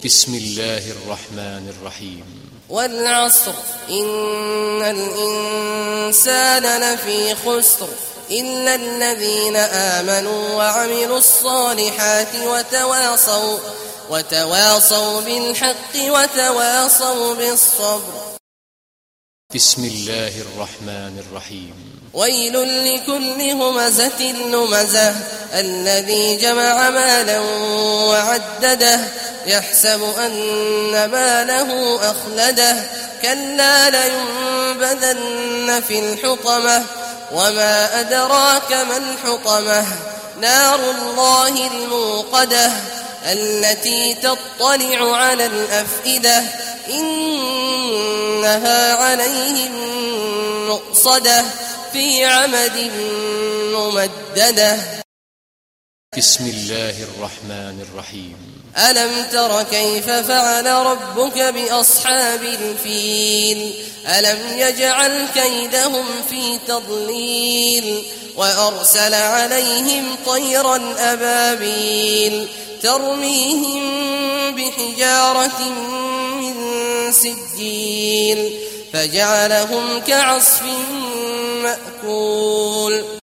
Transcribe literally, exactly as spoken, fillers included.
بسم الله الرحمن الرحيم. والعصر إن الإنسان لفي خسر إلا الذين آمنوا وعملوا الصالحات وتواصوا وتواصوا بالحق وتواصوا بالصبر. بسم الله الرحمن الرحيم. ويل لكل همزة لمزة الذي جمع مالا وعدده يحسب أن ماله أخلده كلا لينبذن في الحطمة وما أدراك ما الحطمة نار الله الموقدة التي تطلع على الأفئدة إنها عليهم مؤصدة في عمد ممددة. بسم الله الرحمن الرحيم. ألم تر كيف فعل ربك بأصحاب الفيل ألم يجعل كيدهم في تضليل وأرسل عليهم طيرا أبابيل ترميهم بحجارة من سجيل فجعلهم كعصف مأكول.